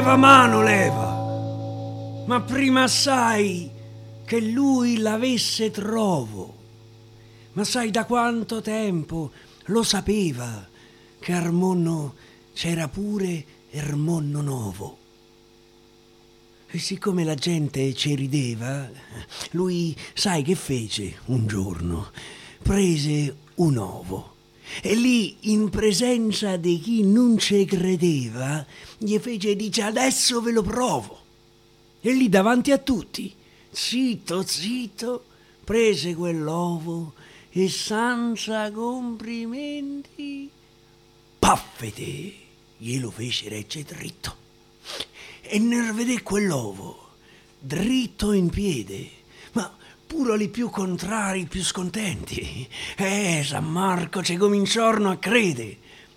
leva mano, leva. Ma prima sai che lui l'avesse trovo. Ma sai da quanto tempo lo sapeva che Armonno c'era pure Ermonno Novo. E siccome la gente ci rideva, lui sai che fece un giorno? Prese un ovo e lì in presenza di chi non ci credeva gli fece, dice, adesso ve lo provo. E lì davanti a tutti, zitto, prese quell'ovo e senza complimenti, paffete, glielo fece regge dritto. E nel vedere quell'ovo dritto in piede, ma pure i più contrari, più scontenti, San Marco ci cominciarono a credere.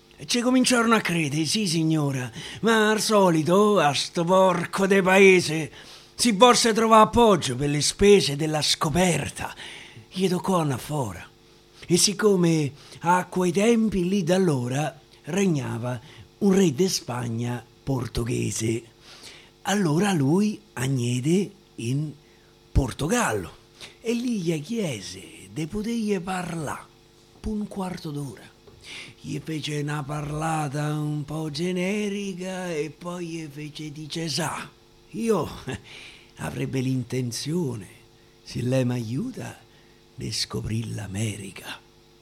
Sì signora, ma al solito a sto porco de paese si vorse trovare appoggio per le spese della scoperta. Gli toccò una fora. E siccome a quei tempi lì da allora regnava un re di Spagna portoghese, allora lui agnede in Portogallo e lì gli chiese de potergli parlare per un quarto d'ora. Gli fece una parlata un po' generica e poi gli fece, dice, sa, io avrebbe l'intenzione, se lei mi aiuta, di scoprire l'America.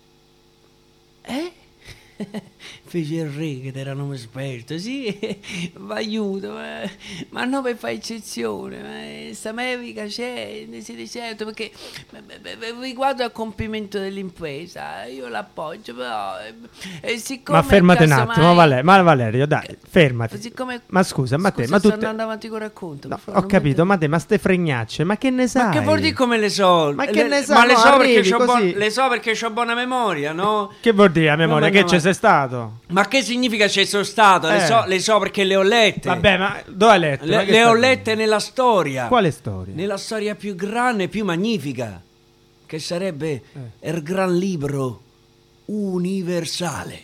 Fece il re che era nome esperto, sì, vi aiuto, ma non per fare eccezione, questa America c'è, ne siete certo, perché riguardo al compimento dell'impresa io l'appoggio, però siccome ma fermate un attimo, mai... ma Valerio, dai, fermati. Siccome... Ma scusa, ma te, ma tu sto andando avanti con il racconto. No, ho capito, ma te, ma ste fregnacce, ma che ne sai? Ma che vuol dire come le so? Ma che ne sai? Ma le No, so arrivi perché così. c'ho perché c'ho buona memoria, no? Che vuol dire a memoria? No, Che ci sei stato? Ma che significa ci sono stato? Le so perché le ho lette. Vabbè, ma dove hai letto? Le ho lette nella storia. Quale storia? Nella storia più grande e più magnifica, che sarebbe il gran libro universale.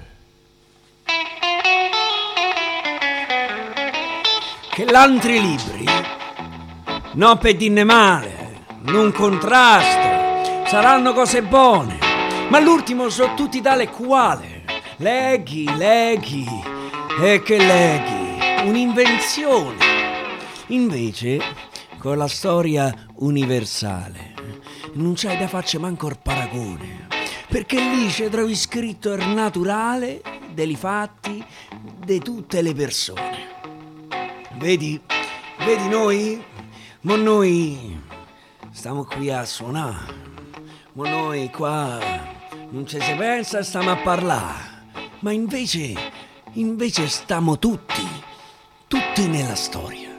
Che l'altri libri, non per dirne male, non contrasto, saranno cose buone, ma l'ultimo sono tutti tale quale. Leghi, e che leghi, un'invenzione. Invece, con la storia universale, non c'hai da farci manco il paragone, perché lì ci trovi scritto il naturale dei fatti di tutte le persone. Vedi noi? Ma noi stiamo qui a suonare, ma noi qua non ci si pensa, stiamo a parlare. Ma invece stiamo tutti nella storia.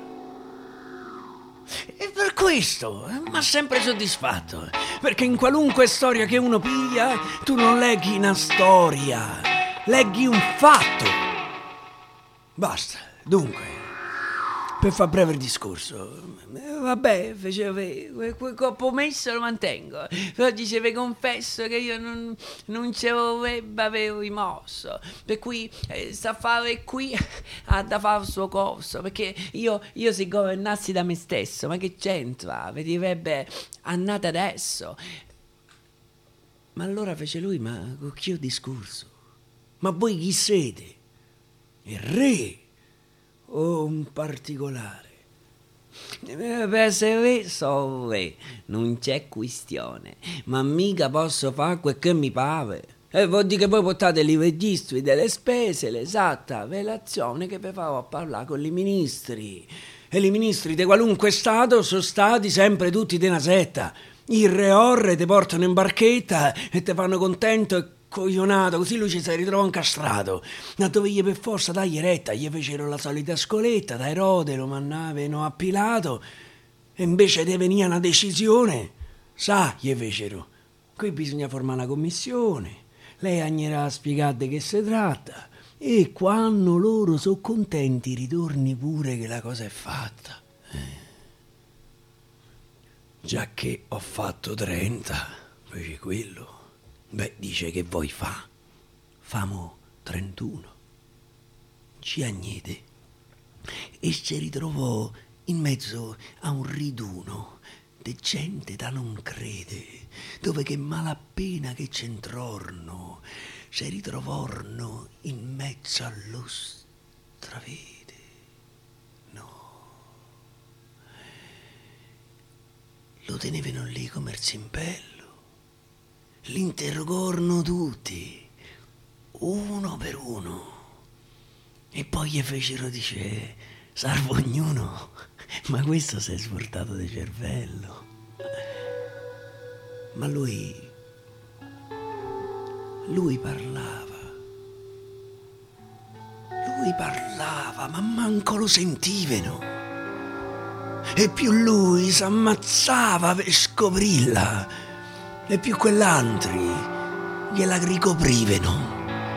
E per questo mi ha sempre soddisfatto, perché in qualunque storia che uno piglia, tu non leggi una storia, leggi un fatto. Basta, dunque, per far breve il discorso, vabbè, faceva quel corpo messo lo mantengo, però diceva, confesso che io non ci avevo rimorso, per cui sta a fare qui ha da fare il suo corso, perché io se governassi da me stesso, ma che c'entra? Vedirebbe annata adesso. Ma allora fece lui, ma con chi ho discorso? Ma voi chi siete? Il re o un particolare? Per essere so re, non c'è questione, ma mica posso fare quel che mi pare. E vuol dire che voi portate i registri delle spese, l'esatta relazione che vi farò a parlare con i ministri. E i ministri di qualunque stato sono stati sempre tutti di una setta. Il re orre ti portano in barchetta e ti fanno contento e coglionato, così lui ci si ritrova incastrato. Da dove gli per forza dargli retta, gli fecero la solita scoletta, da Erode lo mandavano a Pilato, e invece di venire una decisione, sa, gli fecero, qui bisogna formare una commissione, lei agnerà a spiegare di che si tratta, e quando loro sono contenti ritorni pure che la cosa è fatta. Già che ho fatto 30, fece quello. Beh, dice che vuoi famo 31. Ci agnete e si ritrovò in mezzo a un riduno de gente da non crede, dove che malappena che c'entrorno, si ritrovorno in mezzo allo stravede. Lo tenevano lì come il zimbello, l'interrogorno tutti, uno per uno, e poi gli fecero dice, salvo ognuno, ma questo si è svoltato di cervello. Ma lui parlava, ma manco lo sentivano. E più lui s'ammazzava per scoprirla, e più quell'altri gliela ricoprivano.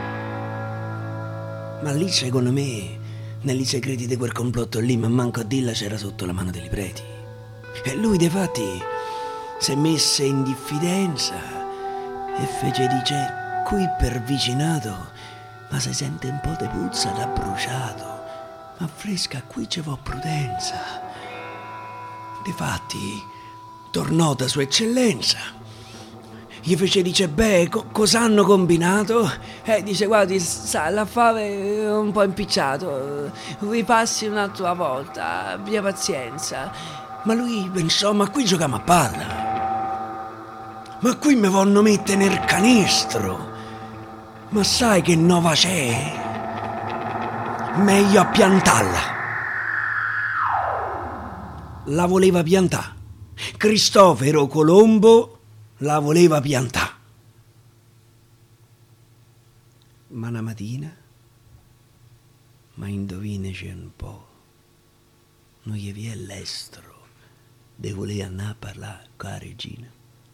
Ma lì, secondo me, negli segreti di quel complotto lì, ma manco a dirla, c'era sotto la mano dei preti. E lui, difatti, si è messo in diffidenza e fece dice, qui per vicinato, ma si sente un po' di puzza da bruciato, ma fresca qui ci vuole prudenza. Difatti, tornò da sua eccellenza. Gli fece dice, beh, cosa hanno combinato? Dice, guardi, sa, la fave è un po' impicciato, vi passi un'altra volta, abbia pazienza. Ma lui pensò, ma qui giochiamo a palla, ma qui mi vogliono mettere nel canestro, ma sai che nova c'è? Meglio a piantarla. La voleva piantà. Cristoforo Colombo la voleva piantà. Ma una mattina, ma indovinaci un po', non gli vi è l'estero de voler andare a parlare con la regina.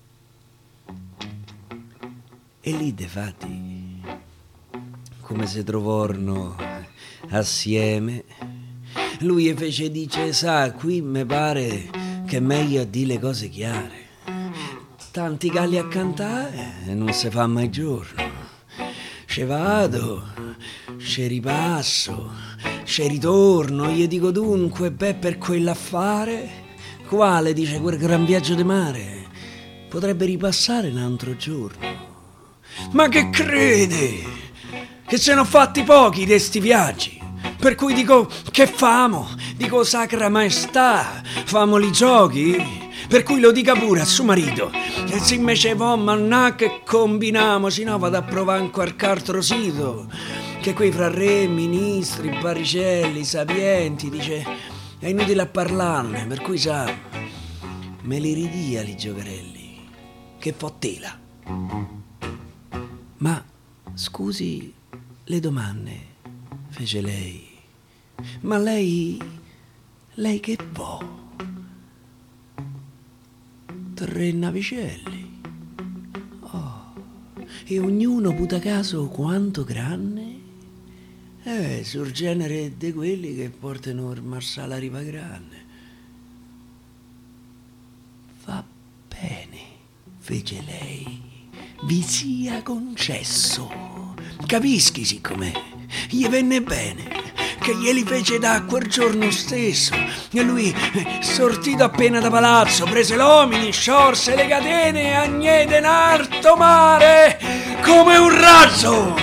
E lì, difatti, come si trovarono assieme, lui fece dice, sa, qui mi pare che è meglio dire le cose chiare. Tanti galli a cantare e non si fa mai giorno. Ce vado, ce ripasso, ce ritorno, gli dico dunque, beh, per quell'affare, quale, dice, quel gran viaggio di mare, potrebbe ripassare un altro giorno. Ma che crede? Che se ne ho fatti pochi di sti viaggi. Per cui dico, che famo? Dico, sacra maestà, famoli giochi? Per cui lo dica pure a suo marito. E se invece mannà che combiniamo, se no vado a provare in qualche altro sito. Che qui fra re, ministri, baricelli, sapienti, dice, è inutile a parlarne, per cui sa, me li ridia li giocherelli, che fottela. Ma, scusi le domande, fece lei. Ma lei che vuol? 3 navicelli. Oh, e ognuno puta caso quanto grande? Sul genere di quelli che portano il marsala a Riva Grande. Va bene, fece lei, vi sia concesso. Capischi siccome gli venne bene che glieli fece da quel giorno stesso, e lui, sortito appena da palazzo, prese l'omini, sciorse le catene e agnete in alto mare come un razzo.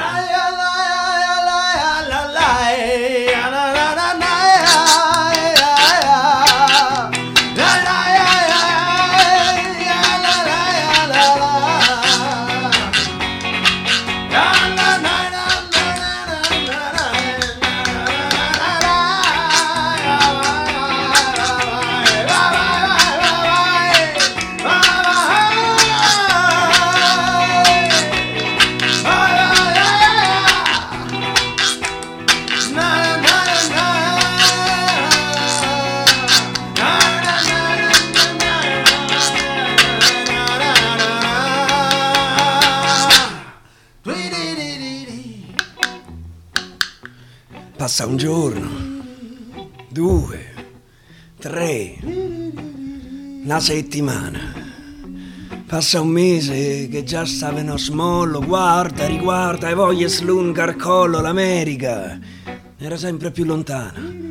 Passa un giorno, 2, 3, una settimana, passa un mese che già stava in smollo, guarda, e voglia slunga al collo l'America, era sempre più lontana.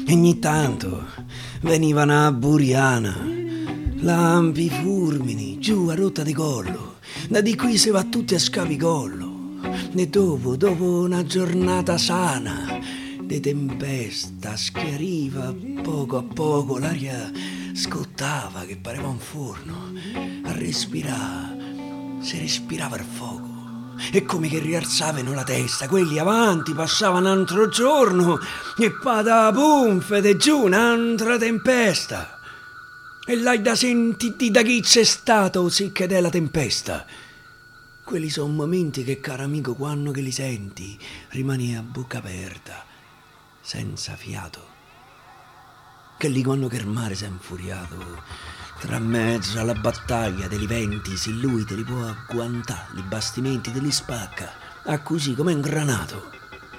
E ogni tanto venivano a Buriana, lampi, fulmini, giù a rotta di collo. Da di qui si va tutti a scavicollo. E dopo una giornata sana di tempesta, schiariva poco a poco, l'aria scottava che pareva un forno. A respirare, si respirava il fuoco. E come che rialzavano la testa, quelli avanti passavano un altro giorno e pada pum, fede giù un'altra tempesta. E l'hai da sentire da chi c'è stato sicché della tempesta. Quelli sono momenti che, caro amico, quando che li senti, rimani a bocca aperta, senza fiato. Che lì quando che il mare s'è infuriato, tra mezzo alla battaglia degli venti, se lui te li può agguantare, i bastimenti te li spacca, a così come un granato.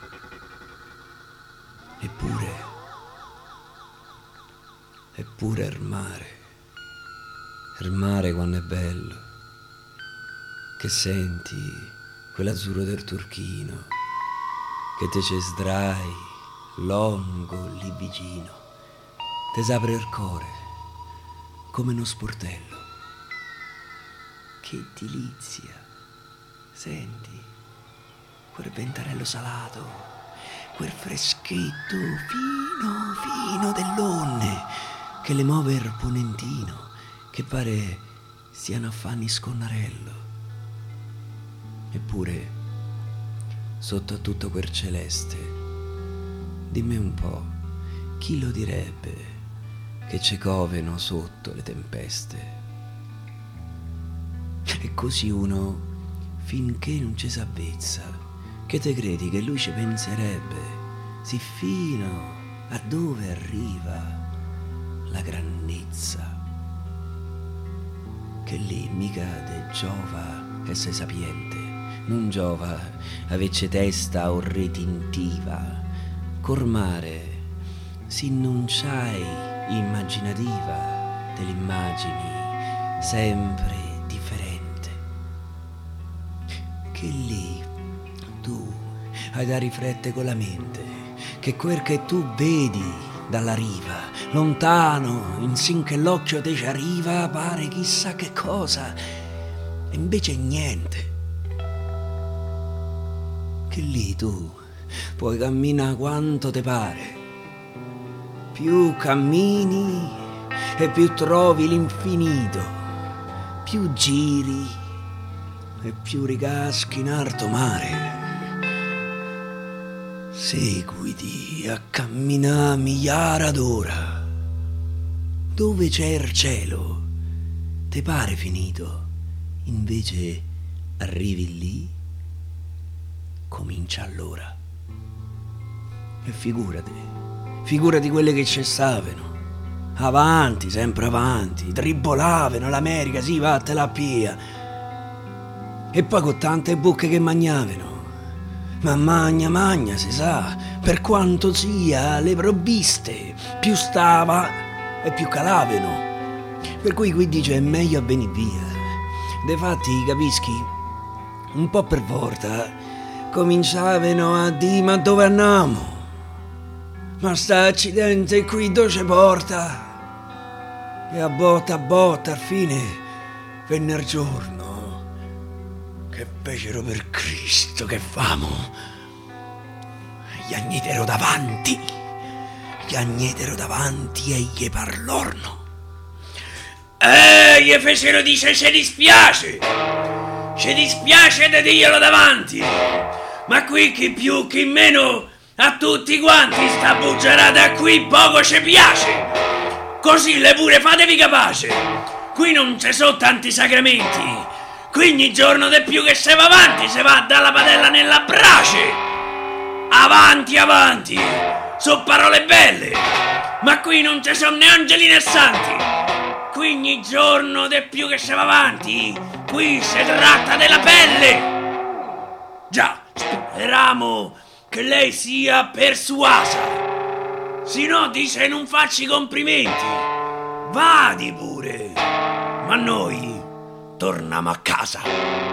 Eppure il mare quando è bello, che senti quell'azzurro del turchino, che te ci sdrai, longo lì vicino, te s'apre il cuore come uno sportello. Che delizia, senti quel ventarello salato, quel freschetto fino dell'onne che le muove il ponentino, che pare siano affanni sconnarello. Eppure, sotto a tutto quel celeste, dimmi un po', chi lo direbbe che ci coveno sotto le tempeste? E così uno, finché non ci s'avvezza, che te credi che lui ci penserebbe, sì fino a dove arriva la grandezza? Che lì mica te giova essere sapiente, non giova avece testa o retintiva, cormare si non c'hai immaginativa delle immagini sempre differente. Che lì tu hai da riflettere con la mente che quel che tu vedi dalla riva, lontano, insin che l'occhio te ci arriva, pare chissà che cosa, e invece è niente. Che lì tu puoi camminare quanto te pare, più cammini e più trovi l'infinito, più giri e più ricaschi in alto mare. Seguiti a camminare migliaia d'ora, dove c'è il cielo, te pare finito, invece arrivi lì, comincia allora. E figurati quelle che ci stavano, avanti, sempre avanti, tribolavano l'America, sì, vattela via, e poi con tante bocche che magnavano. Ma magna, si sa, per quanto sia le provviste, più stava e più calavano. Per cui qui dice è meglio a venire via. Defatti, capischi, un po' per volta cominciavano a dire ma dove andiamo? Ma sta accidente qui dove ci porta? E a botta al fine venne il giorno che fecero per Cristo che famo. Gli agnetero davanti e gli parlorno. Gli fecero dice ci dispiace di dirglielo davanti, ma qui chi più chi meno a tutti quanti sta bugiarata qui poco ci piace, così le pure fatevi capace, qui non ci sono tanti sacramenti, qui ogni giorno di più che se va avanti, se va dalla padella nella brace. Avanti, sono parole belle, ma qui non ci sono né angeli né santi. Qui ogni giorno di più che se va avanti, qui si tratta della pelle. Già, speriamo che lei sia persuasa, se no dice non facci complimenti. Vadi pure, ma noi torniamo a casa.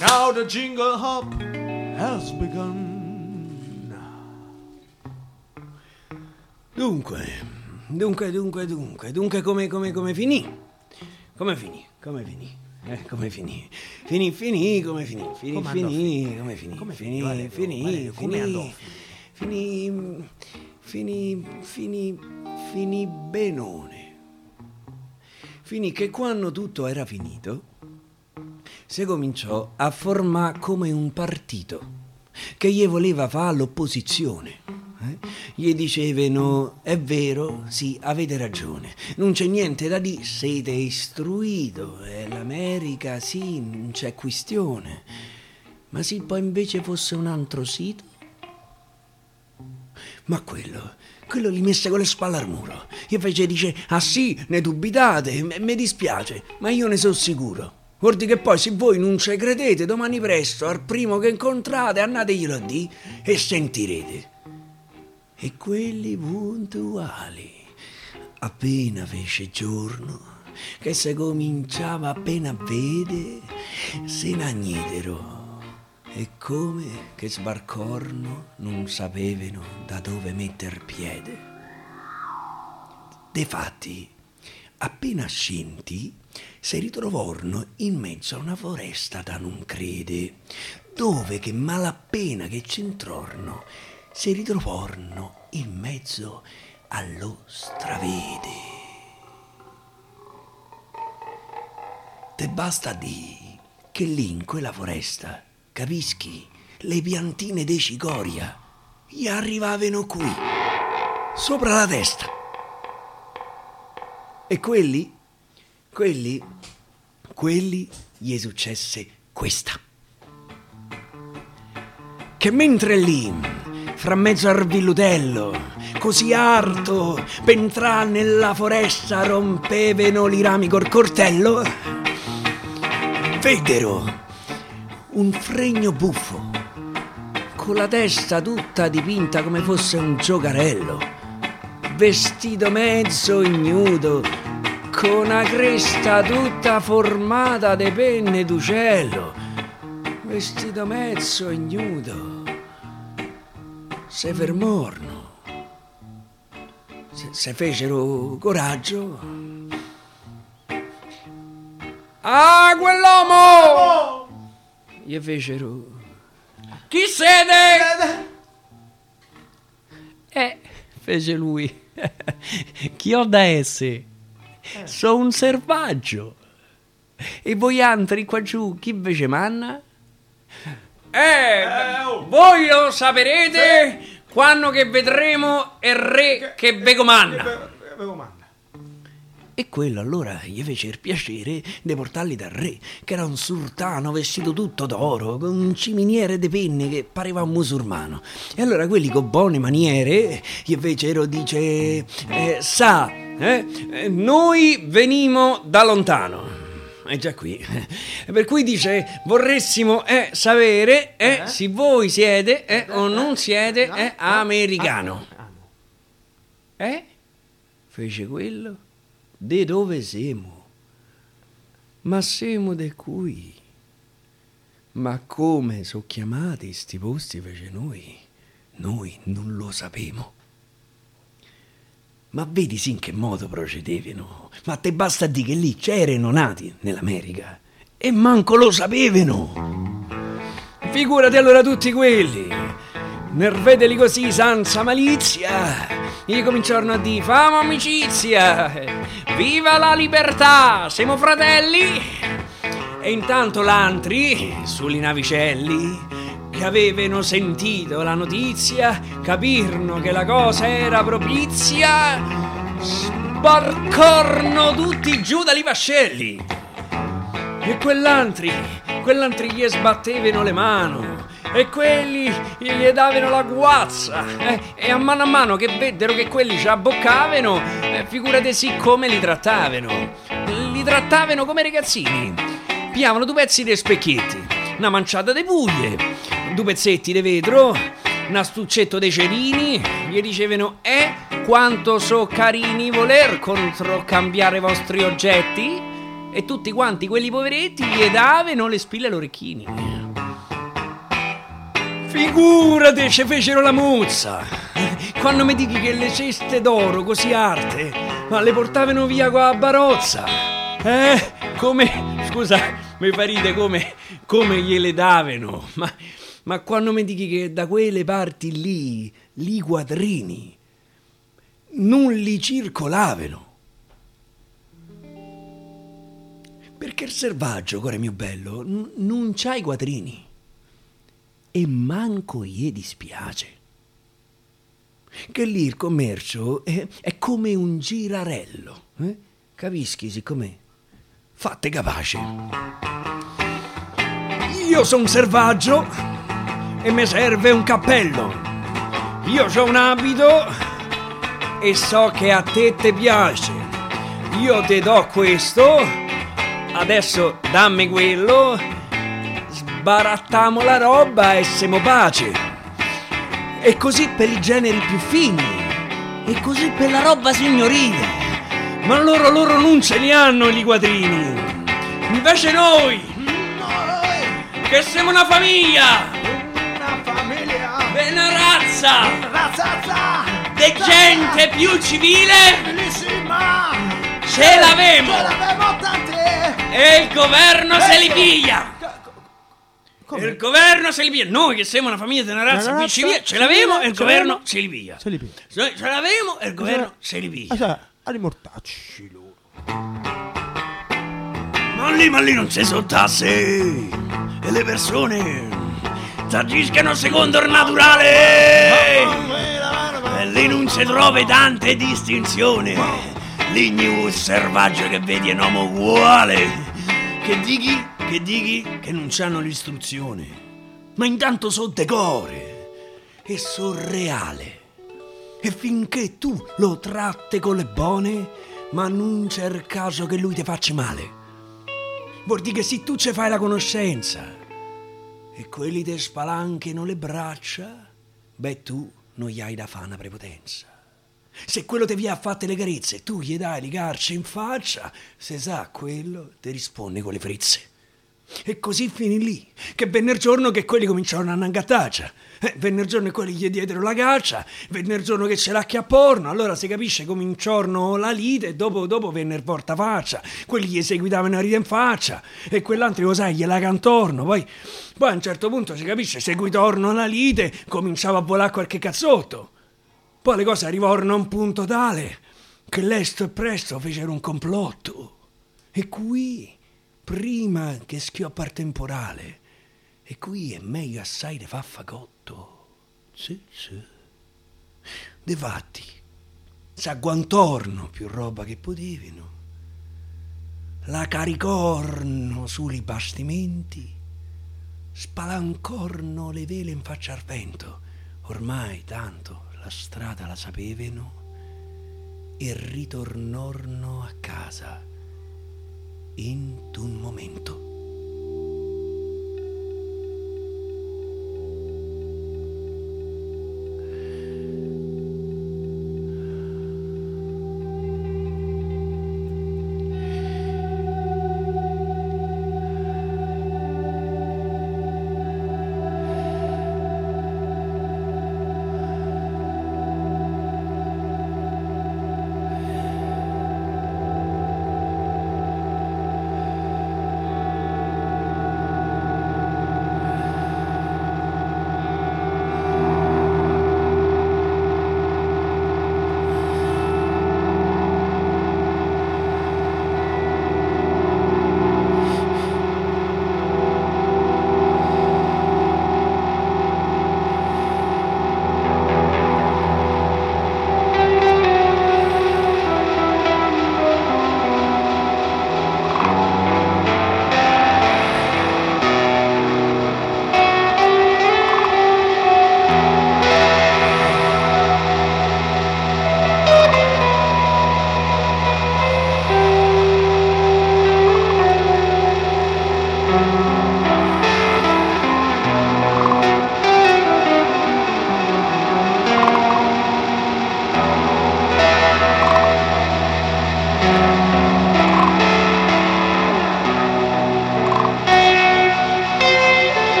Now the jingle hop has begun. Dunque, come finì? Come finì? Come finì? Come finì? Finì, come finì? Finì benone. Finì che quando tutto era finito, si cominciò a formare come un partito che gli voleva fare l'opposizione. Gli dicevano: è vero, sì, avete ragione, non c'è niente da dire, siete istruito, l'America, sì, non c'è questione. Ma se poi invece fosse un altro sito? Ma quello li messe con le spalle al muro. E invece dice: ah sì, ne dubitate, mi dispiace, ma io ne sono sicuro. Guardi che poi, se voi non ci credete, domani presto, al primo che incontrate, andateglielo a dire e sentirete. E quelli puntuali, appena fece giorno, che se cominciava appena a vedere, se ne agnitero. E come che sbarcorno non sapevano da dove metter piede. Defatti, appena scenti, si ritrovarono in mezzo a una foresta da non crede, dove che malappena che c'entrorno, si ritrovarono in mezzo allo stravede. Te basta di che lì in quella foresta, capischi, le piantine di cicoria gli arrivavano qui, sopra la testa. E quelli gli successe questa. Che mentre lì, fra mezzo al villutello, così arto, per entrare nella foresta rompevano i rami col coltello, vedero un fregno buffo, con la testa tutta dipinta come fosse un giocarello, vestito mezzo ignudo, con una cresta tutta formata de penne d'uccello, vestito mezzo ignudo. Se fermorno, se fecero coraggio. Ah, quell'uomo! Gli fecero: chi siete? Fece lui: chi ho da essere? Sono un selvaggio. E voi altri qua giù chi invece manna? Voi lo saprete quando che vedremo il re che ve comanda. E quello allora gli fece il piacere di portarli dal re, che era un sultano vestito tutto d'oro, con un ciminiere di penne che pareva un musulmano. E allora quelli con buone maniere gli fecero, dice: noi venimo da lontano. È già qui. Per cui dice: vorressimo sapere se voi siete o non siete americano. Fece quello: de dove siamo? Ma siamo de qui. Ma come so chiamati sti posti? Fece noi non lo sapemo. Ma vedi sì in che modo procedevano. Ma te basta dire che lì c'erano nati nell'America e manco lo sapevano. Figurati allora tutti quelli, nel vederli così senza malizia, gli cominciarono a dire: famo amicizia, viva la libertà, siamo fratelli. E intanto l'antri, sugli navicelli, che avevano sentito la notizia, capirono che la cosa era propizia, sbarcorno tutti giù dai vascelli. E quell'antri gli sbattevano le mani, e quelli gli davano la guazza, e a mano che veddero che quelli ci abboccavano, figurate sì come li trattavano come ragazzini. Pigliavano due pezzi di specchietti, una manciata di puglie, due pezzetti di vetro, un astuccetto dei cerini, gli dicevano: quanto so carini voler controcambiare i vostri oggetti? E tutti quanti quelli poveretti gli davano le spille all'orecchini. Figurati, ci fecero la muzza. Quando mi dici che le ceste d'oro così arte, ma le portavano via con la barozza. Come, scusa, mi fa ridere come gliele davano. Ma quando mi dici che da quelle parti lì, i quattrini, non li circolavano. Perché il selvaggio, cuore mio bello, non c'ha i quattrini. E manco gli dispiace. Che lì il commercio è come un girarello. Capisci, siccome? Fatte capace. Io son selvaggio e mi serve un cappello. Io c'ho un abito e so che a te piace. Io te do questo, adesso dammi quello, sbarattiamo la roba e siamo pace. E così per i generi più fini, e così per la roba signorile. Ma loro non ce li hanno i quattrini. Invece noi, che siamo una famiglia, una razza, di gente più civile, Bellissima! ce l'avemo. Ce l'avemo tante! E il governo se li piglia. Come? Il governo se li piglia. Noi che siamo una famiglia di una razza più civile, ce l'avemo e il governo se li piglia. Se li piglia. Noi ce l'avemo e il governo se li piglia. Cioè, a rimortacci loro. Ma lì non si sono tasse. E le persone agiscono secondo il naturale. E lì non si trova tante distinzioni. Lì un selvaggio che vedi è un uomo uguale. Che dichi che non c'hanno l'istruzione. Ma intanto so decore e so reale. E finché tu lo tratti con le buone, ma non c'è il caso che lui ti faccia male. Vuol dire che se tu ci fai la conoscenza e quelli ti spalanchino le braccia, beh, tu non gli hai da fare una prepotenza. Se quello ti viene a fatte le carezze, tu gli dai le carce in faccia, se sa quello ti risponde con le frizze. E così finì lì, che venne il giorno che quelli cominciarono a nangattaccia. Venne il giorno che quelli gli diedero la caccia, venne il giorno che ce l'acchiapporno, allora si capisce cominciarono la lite e dopo venne il portafaccia, quelli gli seguitavano a ride in faccia e quell'altro lo sai gliela cantorno, poi a un certo punto si capisce seguitorno la lite, cominciava a volare qualche cazzotto. Poi le cose arrivarono a un punto tale che lesto e presto fecero un complotto. E qui, prima che schioppa il temporale, e qui è meglio assai di fa fagotto. Sì. Difatti, s'agguantorno più roba che potevano, la caricorno sui bastimenti, spalancorno le vele in faccia al vento, ormai tanto la strada la sapevano, e ritornorno a casa in un momento.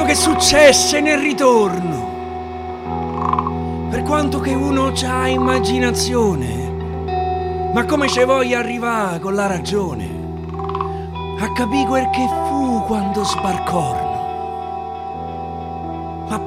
che successe nel ritorno. Per quanto che uno c'ha immaginazione, ma come ci voglia arrivare con la ragione a capì quel che fu quando sbarcorno. Ma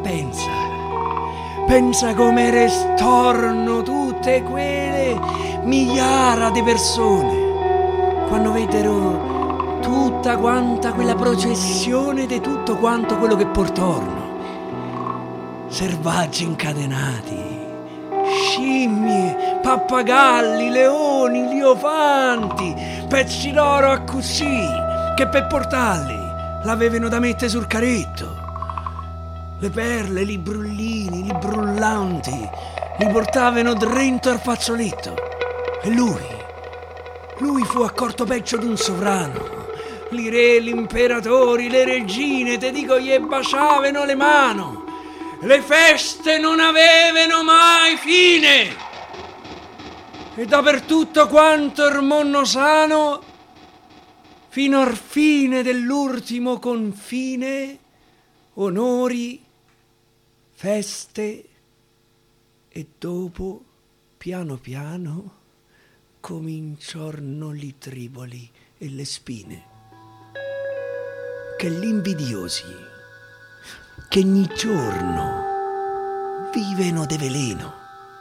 pensa come restorno tutte quelle migliaia di persone quando veddero tutta quanta quella processione di tutto quanto quello che portorno. Selvaggi incatenati, scimmie, pappagalli, leoni, leofanti, pezzi d'oro a così, che per portarli l'avevano da mettere sul carretto. Le perle, li brullini, li brullanti, li portavano dentro al fazzoletto. E lui fu accorto peggio d'un sovrano. Li re, gli imperatori, le regine, te dico, gli baciavano le mani. Le feste non avevano mai fine. E dappertutto quanto il mondo sano, fino al fine dell'ultimo confine, onori, feste, e dopo, piano piano, cominciorno li triboli e le spine. Che gli invidiosi, che ogni giorno viveno de veleno,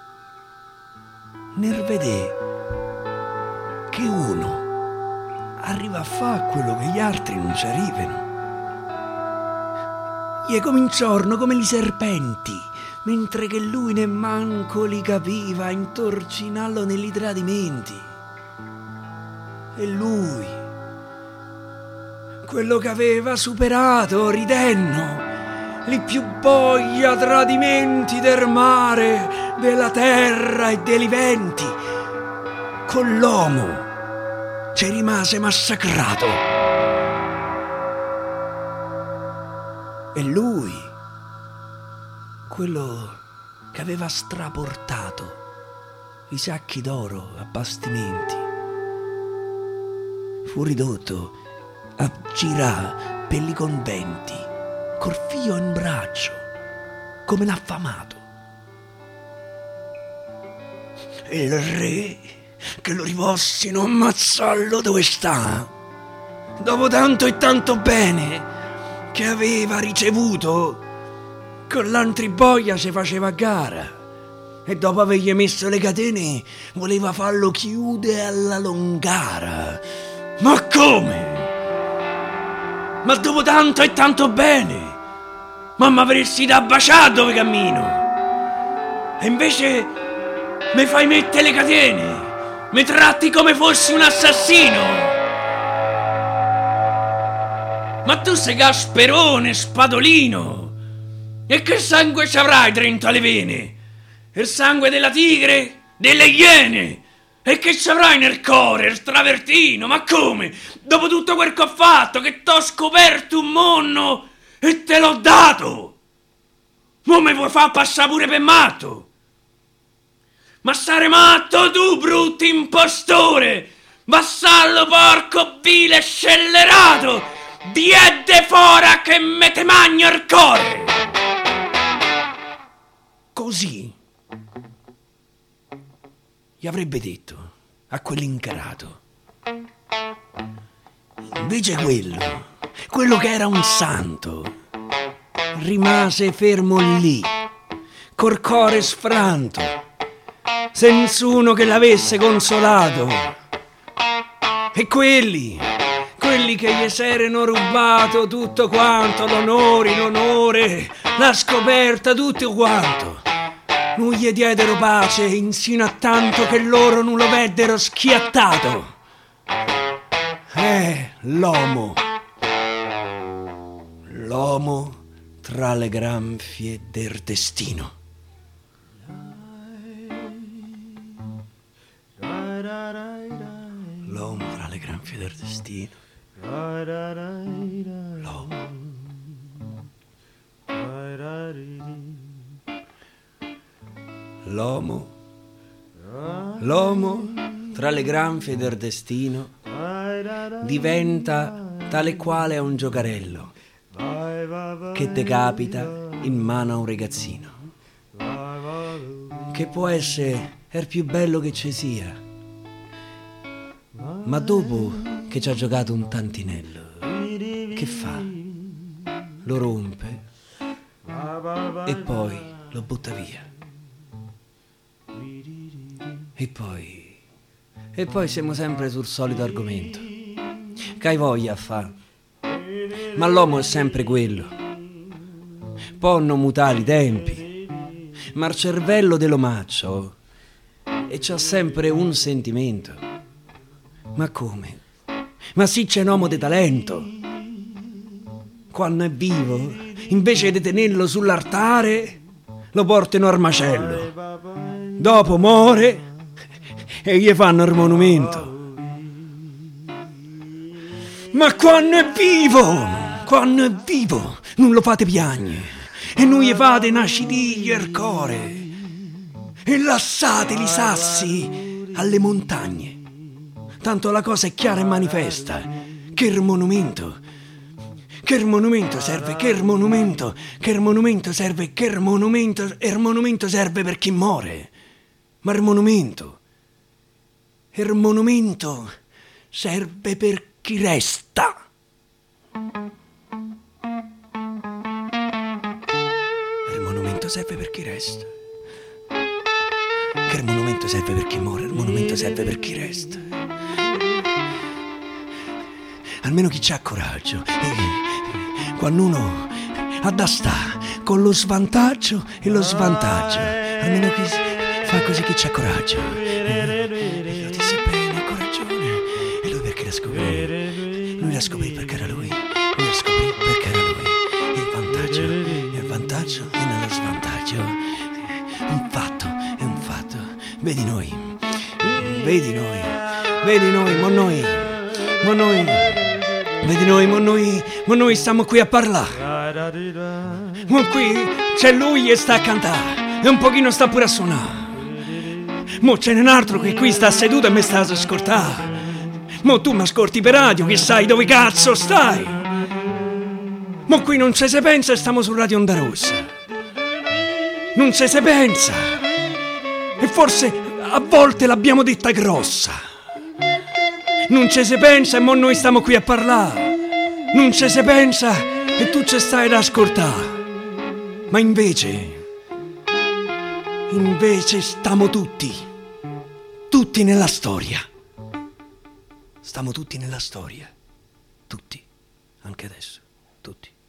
nel vedè che uno arriva a fare quello che gli altri non ci arrivano. Gli cominciorno come i serpenti, mentre che lui nemmanco li capiva, a intorcinarlo negli tradimenti. E lui, quello che aveva superato, ridenno li più boia tradimenti del mare, della terra e dei venti, con l'uomo ci rimase massacrato. E lui, quello che aveva straportato i sacchi d'oro a bastimenti, fu ridotto a girare per i conventi col figlio in braccio, come l'affamato. E il re, che lo rivossino ammazzarlo dove sta, dopo tanto e tanto bene che aveva ricevuto, con l'antriboia si faceva a gara, e dopo avergli messo le catene voleva farlo chiudere alla longara. Ma come? Ma dopo tanto e tanto bene? Ma m'avresti da baciare dove cammino? E invece mi fai mettere le catene, mi tratti come fossi un assassino. Ma tu sei Gasperone, spadolino, e che sangue ci avrai dentro alle vene? Il sangue della tigre, delle iene? E che ci avrai nel cuore, il travertino? Ma come? Dopo tutto quel che ho fatto, che t'ho scoperto un mondo e te l'ho dato, mo mi vuoi far passare pure per matto? Ma stare matto tu, brutto impostore, vassallo porco vile scellerato, diede fora che me te magno il cuore. Così gli avrebbe detto a quell'incarato. Invece quello che era un santo, rimase fermo lì, col cuore sfranto, senza uno che l'avesse consolato. E quelli che gli s'erano rubato tutto quanto, l'onore, la scoperta, tutto quanto, non gli diedero pace insino a tanto che loro non lo veddero schiattato. L'uomo tra le granfie del destino. L'uomo tra le granfie del destino. L'uomo tra le granfie del destino diventa tale quale a un giocarello che te capita in mano a un ragazzino, che può essere il più bello che ci sia, ma dopo che ci ha giocato un tantinello, che fa? Lo rompe e poi lo butta via. E poi siamo sempre sul solito argomento. Che hai voglia a fa? Ma l'uomo è sempre quello. Ponno mutare i tempi, ma il cervello dello maccio e c'ha sempre un sentimento. Ma come? Ma sì, c'è un uomo di talento. Quando è vivo, invece di tenerlo sull'altare, lo portano al macello. Dopo muore e gli fanno il monumento. Ma quando è vivo, non lo fate piagne e non gli fate nascitiglie al core e lassate i sassi alle montagne. Tanto la cosa è chiara e manifesta, che il monumento serve per chi muore, ma il monumento serve per chi resta. Il monumento serve per chi resta. Che il monumento serve per chi muore, il monumento serve per chi resta. Almeno chi c'ha coraggio. Quando uno ha da sta con lo svantaggio e lo svantaggio, almeno chi fa così, chi c'ha coraggio. E lo disse bene, coragione. E lui perché la scoprì? Lui la scoprì perché era lui. Il vantaggio e nello svantaggio. Un fatto è un fatto. Vedi noi, mo noi stiamo qui a parlare. Mo qui c'è lui e sta a cantare e un pochino sta pure a suonare. Mo c'è un altro che qui sta seduto e mi sta ad ascoltare. Mo tu mi ascolti per radio, che sai dove cazzo stai. Mo qui non ci si pensa e stiamo su Radio Onda Rossa. Non ci si pensa. E forse a volte l'abbiamo detta grossa. Non ci si pensa e mo noi stiamo qui a parlare. Non ci si pensa e tu ci stai ad ascoltare. Ma invece stiamo tutti nella storia. Stiamo tutti nella storia. Tutti, anche adesso, tutti.